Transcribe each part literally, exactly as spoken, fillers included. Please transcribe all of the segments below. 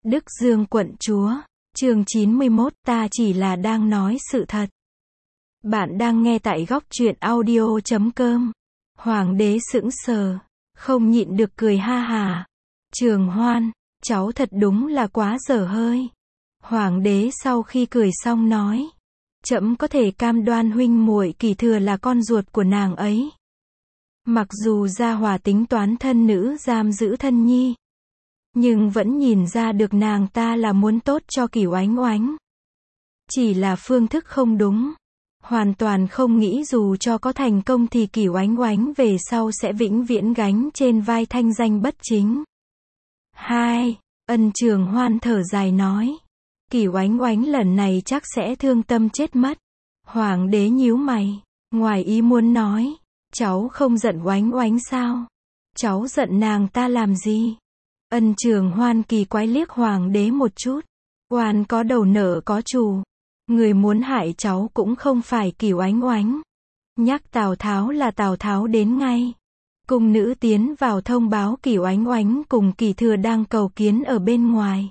Đức Dương quận chúa, chương chín mươi mốt, ta chỉ là đang nói sự thật. Bạn đang nghe tại góc truyện audio chấm com. Hoàng đế sững sờ, không nhịn được cười ha hả. Trường Hoan, cháu thật đúng là quá dở hơi. Hoàng đế sau khi cười xong nói, trẫm có thể cam đoan huynh muội Kỳ Thừa là con ruột của nàng ấy. Mặc dù Gia Hòa tính toán thân nữ giam giữ thân nhi, nhưng vẫn nhìn ra được nàng ta là muốn tốt cho Cửu Oánh Oánh. Chỉ là phương thức không đúng. Hoàn toàn không nghĩ dù cho có thành công thì Cửu Oánh Oánh về sau sẽ vĩnh viễn gánh trên vai thanh danh bất chính. Hai, Ân Trường Hoan thở dài nói, Cửu Oánh Oánh lần này chắc sẽ thương tâm chết mất. Hoàng đế nhíu mày, ngoài ý muốn nói, cháu không giận Oánh Oánh sao? Cháu giận nàng ta làm gì? Ân Trường Hoan kỳ quái liếc Hoàng đế một chút. Oan có đầu nợ có chủ. Người muốn hại cháu cũng không phải Cửu Oánh Oánh. Nhắc Tào Tháo là Tào Tháo đến ngay. Cung nữ tiến vào thông báo Cửu Oánh Oánh cùng Kỳ Thừa đang cầu kiến ở bên ngoài.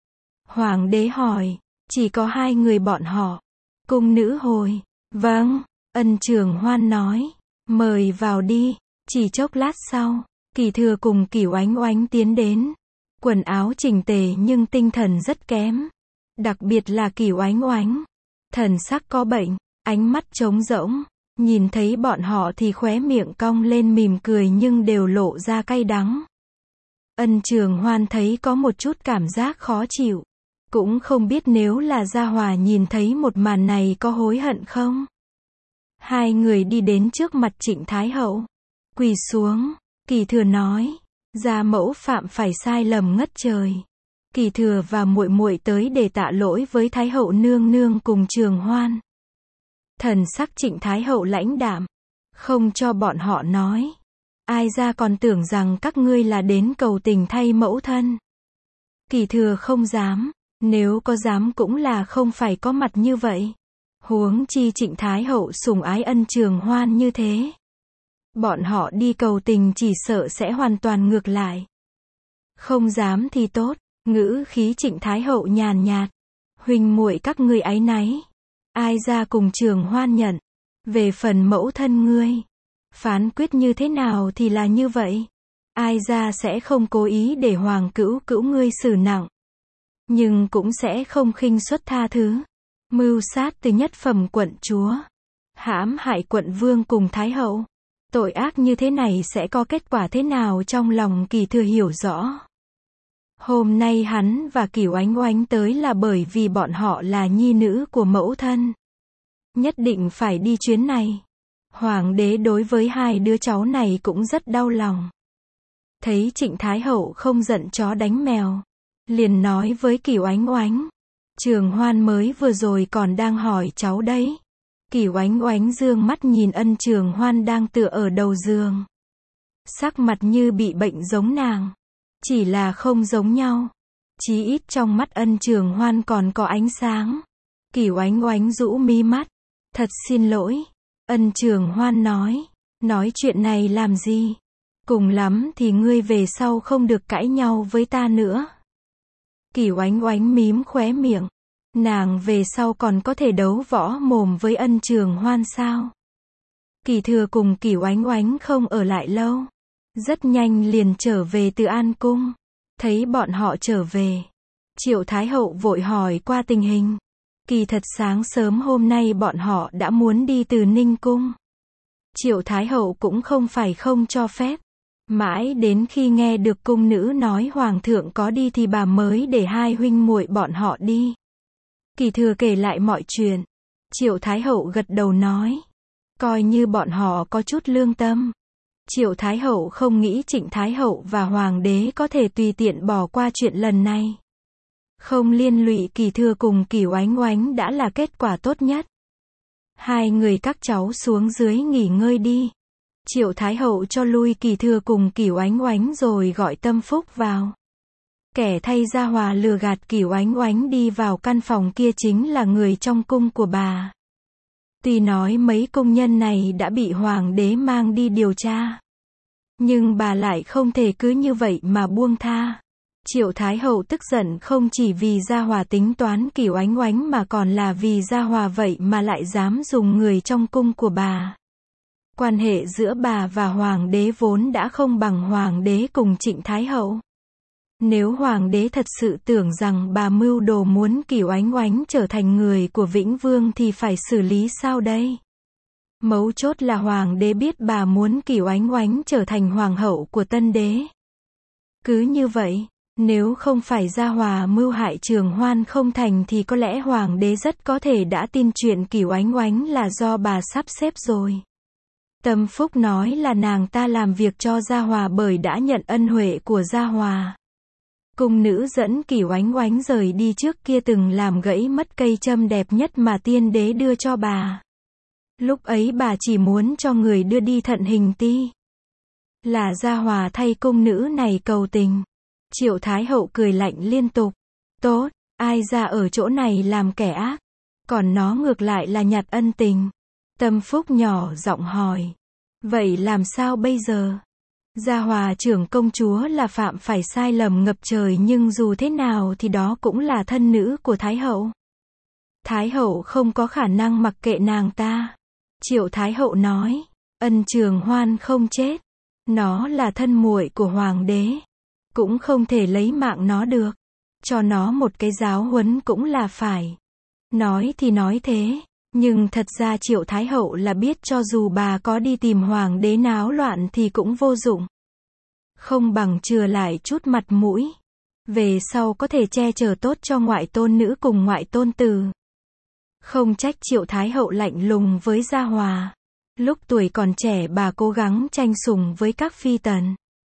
Hoàng đế hỏi, chỉ có hai người bọn họ. Cung nữ hồi, vâng. Ân Trường Hoan nói, mời vào đi. Chỉ chốc lát sau, Kỳ Thừa cùng Cửu Oánh Oánh tiến đến. Quần áo chỉnh tề nhưng tinh thần rất kém. Đặc biệt là Cửu Oánh Oánh. Thần sắc có bệnh, ánh mắt trống rỗng. Nhìn thấy bọn họ thì khóe miệng cong lên mỉm cười nhưng đều lộ ra cay đắng. Ân Trường Hoan thấy có một chút cảm giác khó chịu. Cũng không biết nếu là Gia Hòa nhìn thấy một màn này có hối hận không? Hai người đi đến trước mặt Trịnh Thái Hậu. Quỳ xuống. Kỳ Thừa nói, gia mẫu phạm phải sai lầm ngất trời. Kỳ Thừa và muội muội tới để tạ lỗi với Thái Hậu nương nương cùng Trường Hoan. Thần sắc Trịnh Thái Hậu lãnh đạm, không cho bọn họ nói. Ai ra còn tưởng rằng các ngươi là đến cầu tình thay mẫu thân. Kỳ Thừa không dám, nếu có dám cũng là không phải có mặt như vậy. Huống chi Trịnh Thái Hậu sủng ái Ân Trường Hoan như thế. Bọn họ đi cầu tình chỉ sợ sẽ hoàn toàn ngược lại. Không dám thì tốt, ngữ khí Trịnh Thái Hậu nhàn nhạt. Huynh muội các ngươi áy náy. Ai ra cùng Trường Hoan nhận. Về phần mẫu thân ngươi, phán quyết như thế nào thì là như vậy. Ai ra sẽ không cố ý để hoàng cữu cữu ngươi xử nặng. Nhưng cũng sẽ không khinh suất tha thứ. Mưu sát từ nhất phẩm quận chúa. Hãm hại quận vương cùng Thái Hậu. Tội ác như thế này sẽ có kết quả thế nào trong lòng Kỳ Thừa hiểu rõ. Hôm nay hắn và Cửu Oánh Oánh tới là bởi vì bọn họ là nhi nữ của mẫu thân. Nhất định phải đi chuyến này. Hoàng đế đối với hai đứa cháu này cũng rất đau lòng. Thấy Trịnh Thái Hậu không giận chó đánh mèo, liền nói với Cửu Oánh Oánh, Trường Hoan mới vừa rồi còn đang hỏi cháu đấy. Cửu Oánh Oánh dương mắt nhìn Ân Trường Hoan đang tựa ở đầu giường. Sắc mặt như bị bệnh giống nàng. Chỉ là không giống nhau. Chí ít trong mắt Ân Trường Hoan còn có ánh sáng. Cửu Oánh Oánh rũ mi mắt. Thật xin lỗi. Ân Trường Hoan nói. Nói chuyện này làm gì? Cùng lắm thì ngươi về sau không được cãi nhau với ta nữa. Cửu Oánh Oánh mím khóe miệng. Nàng về sau còn có thể đấu võ mồm với Ân Trường Hoan sao? Kỳ Thừa cùng Cửu Oánh Oánh không ở lại lâu. Rất nhanh liền trở về từ An Cung. Thấy bọn họ trở về, Triệu Thái Hậu vội hỏi qua tình hình. Kỳ thật sáng sớm hôm nay bọn họ đã muốn đi từ Ninh Cung. Triệu Thái Hậu cũng không phải không cho phép. Mãi đến khi nghe được cung nữ nói Hoàng thượng có đi thì bà mới để hai huynh muội bọn họ đi. Kỳ Thừa kể lại mọi chuyện. Triệu Thái Hậu gật đầu nói, coi như bọn họ có chút lương tâm. Triệu Thái Hậu không nghĩ Trịnh Thái Hậu và Hoàng đế có thể tùy tiện bỏ qua chuyện lần này. Không liên lụy Kỳ Thừa cùng Cửu Oánh Oánh đã là kết quả tốt nhất. Hai người các cháu xuống dưới nghỉ ngơi đi. Triệu Thái Hậu cho lui Kỳ Thừa cùng Cửu Oánh Oánh rồi gọi Tâm Phúc vào. Kẻ thay Gia Hòa lừa gạt Cửu Oánh Oánh đi vào căn phòng kia chính là người trong cung của bà. Tuy nói mấy công nhân này đã bị Hoàng đế mang đi điều tra, nhưng bà lại không thể cứ như vậy mà buông tha. Triệu Thái Hậu tức giận không chỉ vì Gia Hòa tính toán Cửu Oánh Oánh mà còn là vì Gia Hòa vậy mà lại dám dùng người trong cung của bà. Quan hệ giữa bà và Hoàng đế vốn đã không bằng Hoàng đế cùng Trịnh Thái Hậu. Nếu Hoàng đế thật sự tưởng rằng bà mưu đồ muốn Cửu Oánh Oánh trở thành người của Vĩnh Vương thì phải xử lý sao đây? Mấu chốt là Hoàng đế biết bà muốn Cửu Oánh Oánh trở thành hoàng hậu của Tân đế. Cứ như vậy, nếu không phải Gia Hòa mưu hại Trường Hoan không thành thì có lẽ Hoàng đế rất có thể đã tin chuyện Cửu Oánh Oánh là do bà sắp xếp rồi. Tâm Phúc nói là nàng ta làm việc cho Gia Hòa bởi đã nhận ân huệ của Gia Hòa. Cung nữ dẫn Cửu Oánh Oánh rời đi trước kia từng làm gãy mất cây châm đẹp nhất mà tiên đế đưa cho bà. Lúc ấy bà chỉ muốn cho người đưa đi Thận Hình Ti. Là Gia Hòa thay cung nữ này cầu tình. Triệu Thái Hậu cười lạnh liên tục. Tốt, ai ra ở chỗ này làm kẻ ác. Còn nó ngược lại là nhặt ân tình. Tâm Phúc nhỏ giọng hỏi. Vậy làm sao bây giờ? Gia Hòa trưởng công chúa là phạm phải sai lầm ngập trời nhưng dù thế nào thì đó cũng là thân nữ của Thái Hậu. Thái Hậu không có khả năng mặc kệ nàng ta. Triệu Thái Hậu nói. Ân Trường Hoan không chết. Nó là thân muội của Hoàng đế. Cũng không thể lấy mạng nó được. Cho nó một cái giáo huấn cũng là phải. Nói thì nói thế. Nhưng thật ra Triệu Thái Hậu là biết cho dù bà có đi tìm Hoàng đế náo loạn thì cũng vô dụng. Không bằng chừa lại chút mặt mũi. Về sau có thể che chở tốt cho ngoại tôn nữ cùng ngoại tôn tử. Không trách Triệu Thái Hậu lạnh lùng với Gia Hòa. Lúc tuổi còn trẻ bà cố gắng tranh sủng với các phi tần.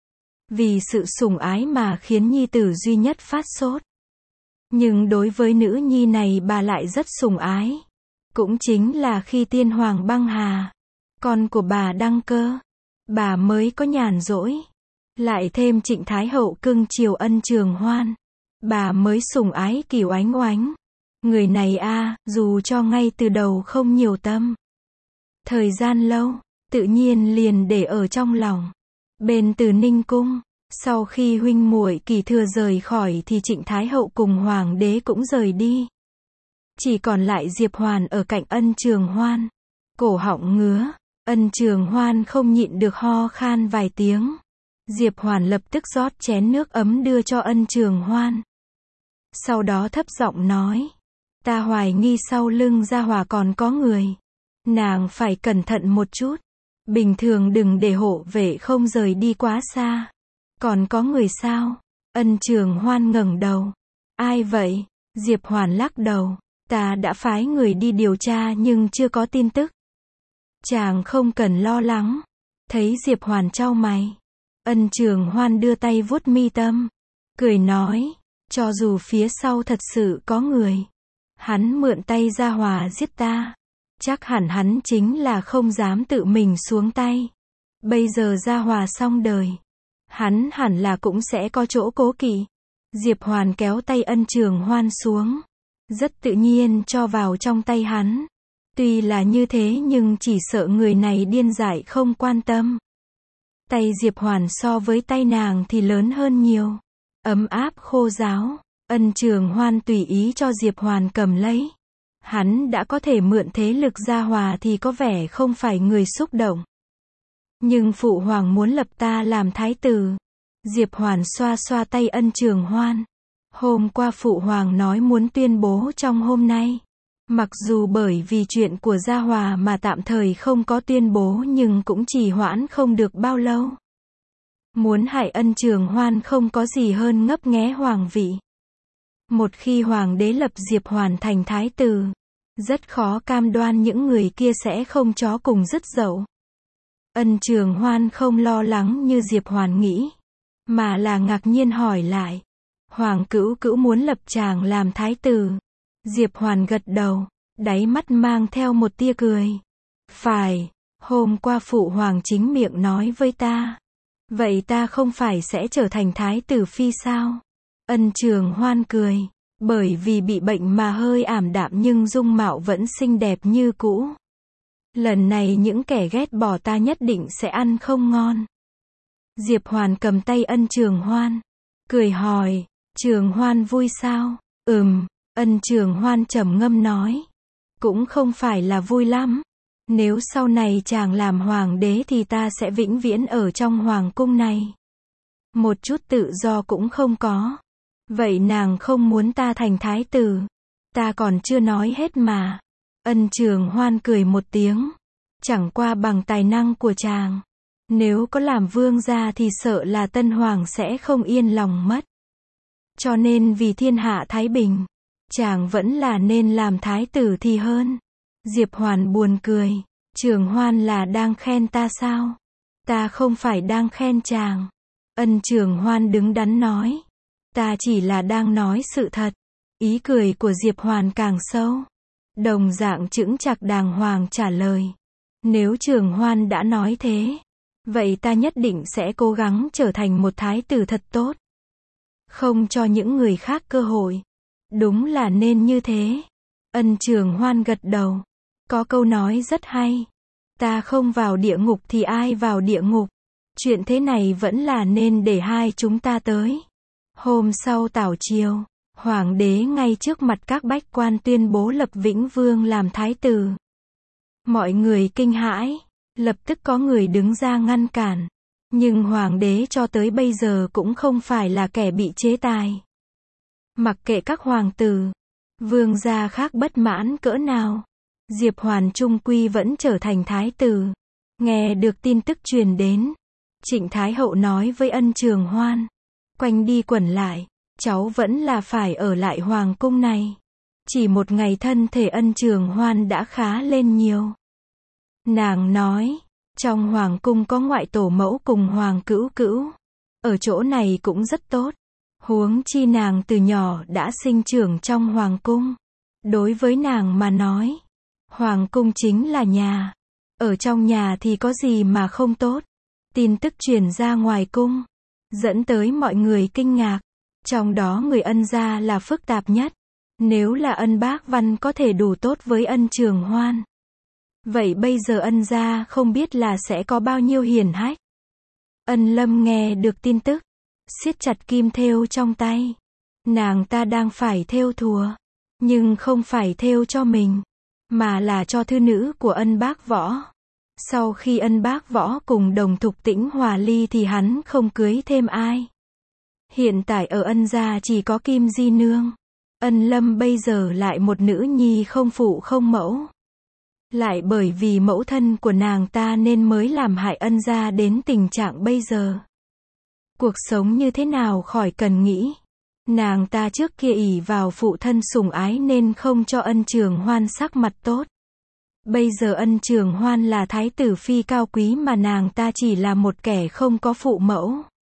Vì sự sủng ái mà khiến nhi tử duy nhất phát sốt. Nhưng đối với nữ nhi này bà lại rất sủng ái. Cũng chính là khi tiên hoàng băng hà, con của bà đăng cơ, bà mới có nhàn rỗi. Lại thêm Trịnh Thái Hậu cưng chiều Ân Trường Hoan, bà mới sủng ái Cửu Oánh Oánh. Người này a, dù cho ngay từ đầu không nhiều tâm. Thời gian lâu, tự nhiên liền để ở trong lòng. Bên Từ Ninh cung, sau khi huynh muội Kỳ Thừa rời khỏi thì Trịnh Thái Hậu cùng Hoàng đế cũng rời đi. Chỉ còn lại Diệp Hoàn ở cạnh Ân Trường Hoan. Cổ họng ngứa, Ân Trường Hoan không nhịn được ho khan vài tiếng. Diệp Hoàn lập tức rót chén nước ấm đưa cho Ân Trường Hoan. Sau đó thấp giọng nói. Ta hoài nghi sau lưng Gia Hòa còn có người. Nàng phải cẩn thận một chút. Bình thường đừng để hộ vệ không rời đi quá xa. Còn có người sao? Ân Trường Hoan ngẩng đầu. Ai vậy? Diệp Hoàn lắc đầu. Ta đã phái người đi điều tra nhưng chưa có tin tức. Chàng không cần lo lắng. Thấy Diệp Hoàn chau mày. Ân Trường Hoan đưa tay vuốt mi tâm. Cười nói. Cho dù phía sau thật sự có người. Hắn mượn tay Gia Hòa giết ta. Chắc hẳn hắn chính là không dám tự mình xuống tay. Bây giờ Gia Hòa xong đời. Hắn hẳn là cũng sẽ có chỗ cố kỵ. Diệp Hoàn kéo tay Ân Trường Hoan xuống. Rất tự nhiên cho vào trong tay hắn. Tuy là như thế nhưng chỉ sợ người này điên dại không quan tâm. Tay Diệp Hoàn so với tay nàng thì lớn hơn nhiều. Ấm áp khô ráo. Ân Trường Hoan tùy ý cho Diệp Hoàn cầm lấy. Hắn đã có thể mượn thế lực Gia Hòa thì có vẻ không phải người xúc động. Nhưng Phụ Hoàng muốn lập ta làm thái tử. Diệp Hoàn xoa xoa tay Ân Trường Hoan. Hôm qua Phụ Hoàng nói muốn tuyên bố trong hôm nay. Mặc dù bởi vì chuyện của Gia Hòa mà tạm thời không có tuyên bố nhưng cũng trì hoãn không được bao lâu. Muốn hại Ân Trường Hoan không có gì hơn ngấp nghé hoàng vị. Một khi Hoàng đế lập Diệp Hoàn thành thái tử, rất khó cam đoan những người kia sẽ không chó cùng dứt dậu. Ân Trường Hoan không lo lắng như Diệp Hoàn nghĩ, mà là ngạc nhiên hỏi lại. Hoàng cữu cữu muốn lập chàng làm thái tử. Diệp Hoàn gật đầu, đáy mắt mang theo một tia cười. Phải, hôm qua Phụ Hoàng chính miệng nói với ta. Vậy ta không phải sẽ trở thành thái tử phi sao? Ân Trường Hoan cười, bởi vì bị bệnh mà hơi ảm đạm nhưng dung mạo vẫn xinh đẹp như cũ. Lần này những kẻ ghét bỏ ta nhất định sẽ ăn không ngon. Diệp Hoàn cầm tay Ân Trường Hoan, cười hỏi, Trường Hoan vui sao? Ừm, Ân Trường Hoan trầm ngâm nói. Cũng không phải là vui lắm. Nếu sau này chàng làm hoàng đế thì ta sẽ vĩnh viễn ở trong hoàng cung này. Một chút tự do cũng không có. Vậy nàng không muốn ta thành thái tử? Ta còn chưa nói hết mà. Ân Trường Hoan cười một tiếng. Chẳng qua bằng tài năng của chàng. Nếu có làm vương gia thì sợ là tân hoàng sẽ không yên lòng mất. Cho nên vì thiên hạ thái bình, chàng vẫn là nên làm thái tử thì hơn. Diệp Hoàn buồn cười. Trường Hoan là đang khen ta sao? Ta không phải đang khen chàng. Ân Trường Hoan đứng đắn nói. Ta chỉ là đang nói sự thật. Ý cười của Diệp Hoàn càng sâu. Đồng dạng chững chạc đàng hoàng trả lời. Nếu Trường Hoan đã nói thế, vậy ta nhất định sẽ cố gắng trở thành một thái tử thật tốt. Không cho những người khác cơ hội. Đúng là nên như thế. Ân Trường Hoan gật đầu. Có câu nói rất hay. Ta không vào địa ngục thì ai vào địa ngục. Chuyện thế này vẫn là nên để hai chúng ta tới. Hôm sau tảo chiều, hoàng đế ngay trước mặt các bách quan tuyên bố lập Vĩnh Vương làm thái tử. Mọi người kinh hãi, lập tức có người đứng ra ngăn cản. Nhưng hoàng đế cho tới bây giờ cũng không phải là kẻ bị chế tài. Mặc kệ các hoàng tử, vương gia khác bất mãn cỡ nào, Diệp Hoàn trung quy vẫn trở thành thái tử. Nghe được tin tức truyền đến, Trịnh Thái Hậu nói với Ân Trường Hoan, quanh đi quẩn lại, cháu vẫn là phải ở lại hoàng cung này. Chỉ một ngày thân thể Ân Trường Hoan đã khá lên nhiều. Nàng nói, trong hoàng cung có ngoại tổ mẫu cùng hoàng cữu cữu. Ở chỗ này cũng rất tốt. Huống chi nàng từ nhỏ đã sinh trưởng trong hoàng cung. Đối với nàng mà nói, hoàng cung chính là nhà. Ở trong nhà thì có gì mà không tốt. Tin tức truyền ra ngoài cung, dẫn tới mọi người kinh ngạc. Trong đó người Ân gia là phức tạp nhất. Nếu là Ân Bác Văn có thể đủ tốt với Ân Trường Hoan, vậy bây giờ Ân gia không biết là sẽ có bao nhiêu hiển hách. Ân Lâm nghe được tin tức, siết chặt kim thêu trong tay. Nàng ta đang phải thêu thùa, nhưng không phải thêu cho mình, mà là cho thư nữ của Ân Bác Võ. Sau khi Ân Bác Võ cùng Đồng Thục Tĩnh hòa ly thì hắn không cưới thêm ai. Hiện tại ở Ân gia chỉ có Kim Di Nương. Ân Lâm bây giờ lại một nữ nhi không phụ không mẫu. Lại bởi vì mẫu thân của nàng ta nên mới làm hại Ân gia đến tình trạng bây giờ. Cuộc sống như thế nào khỏi cần nghĩ. Nàng ta trước kia ỷ vào phụ thân sủng ái nên không cho Ân Trường Hoan sắc mặt tốt. Bây giờ Ân Trường Hoan là thái tử phi cao quý mà nàng ta chỉ là một kẻ không có phụ mẫu.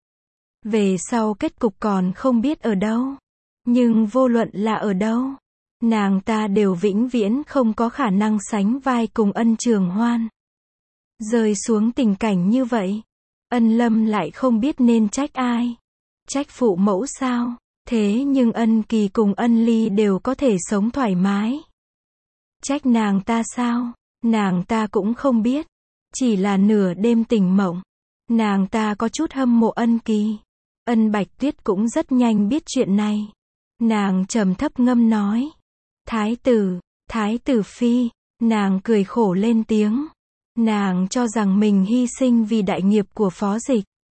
Về sau kết cục còn không biết ở đâu. Nhưng vô luận là ở đâu, nàng ta đều vĩnh viễn không có khả năng sánh vai cùng Ân Trường Hoan. Rơi xuống tình cảnh như vậy, Ân Lâm lại không biết nên trách ai. Trách phụ mẫu sao? Thế nhưng Ân Kỳ cùng Ân Ly đều có thể sống thoải mái. Trách nàng ta sao? Nàng ta cũng không biết. Chỉ là nửa đêm tỉnh mộng, nàng ta có chút hâm mộ Ân Kỳ. Ân Bạch Tuyết cũng rất nhanh biết chuyện này. Nàng trầm thấp ngâm nói, thái tử, thái tử phi. Nàng cười khổ lên tiếng. Nàng cho rằng mình hy sinh vì đại nghiệp của Phó Dịch.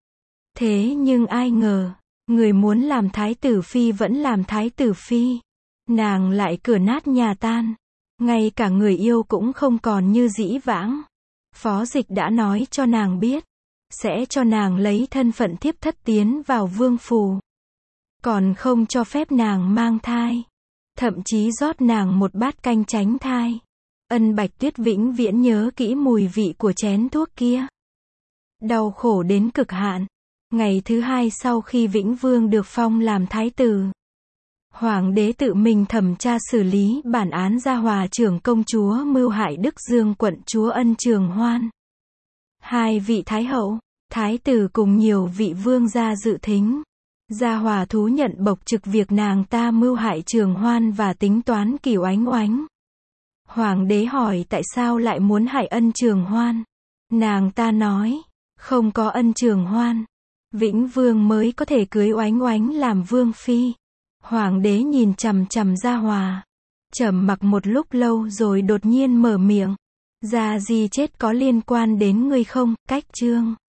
Thế nhưng ai ngờ, người muốn làm thái tử phi vẫn làm thái tử phi. Nàng lại cửa nát nhà tan. Ngay cả người yêu cũng không còn như dĩ vãng. Phó Dịch đã nói cho nàng biết, sẽ cho nàng lấy thân phận thiếp thất tiến vào vương phủ. Còn không cho phép nàng mang thai. Thậm chí rót nàng một bát canh tránh thai. Ân Bạch Tuyết vĩnh viễn nhớ kỹ mùi vị của chén thuốc kia. Đau khổ đến cực hạn. Ngày thứ hai sau khi Vĩnh Vương được phong làm thái tử, hoàng đế tự mình thẩm tra xử lý bản án gia hòa trưởng công chúa mưu hại Đức Dương quận chúa Ân Trường Hoan. Hai vị thái hậu, thái tử cùng nhiều vị vương gia dự thính. Gia hòa thú nhận bộc trực việc nàng ta mưu hại Trường Hoan và tính toán Cửu Ánh Oánh. Hoàng đế hỏi tại sao lại muốn hại Ân Trường Hoan. Nàng ta nói, không có Ân Trường Hoan, Vĩnh Vương mới có thể cưới Oánh Oánh làm vương phi. Hoàng đế nhìn chằm chằm Gia Hòa. Trầm mặc một lúc lâu rồi đột nhiên mở miệng. Gia Di chết có liên quan đến ngươi không? Cách chương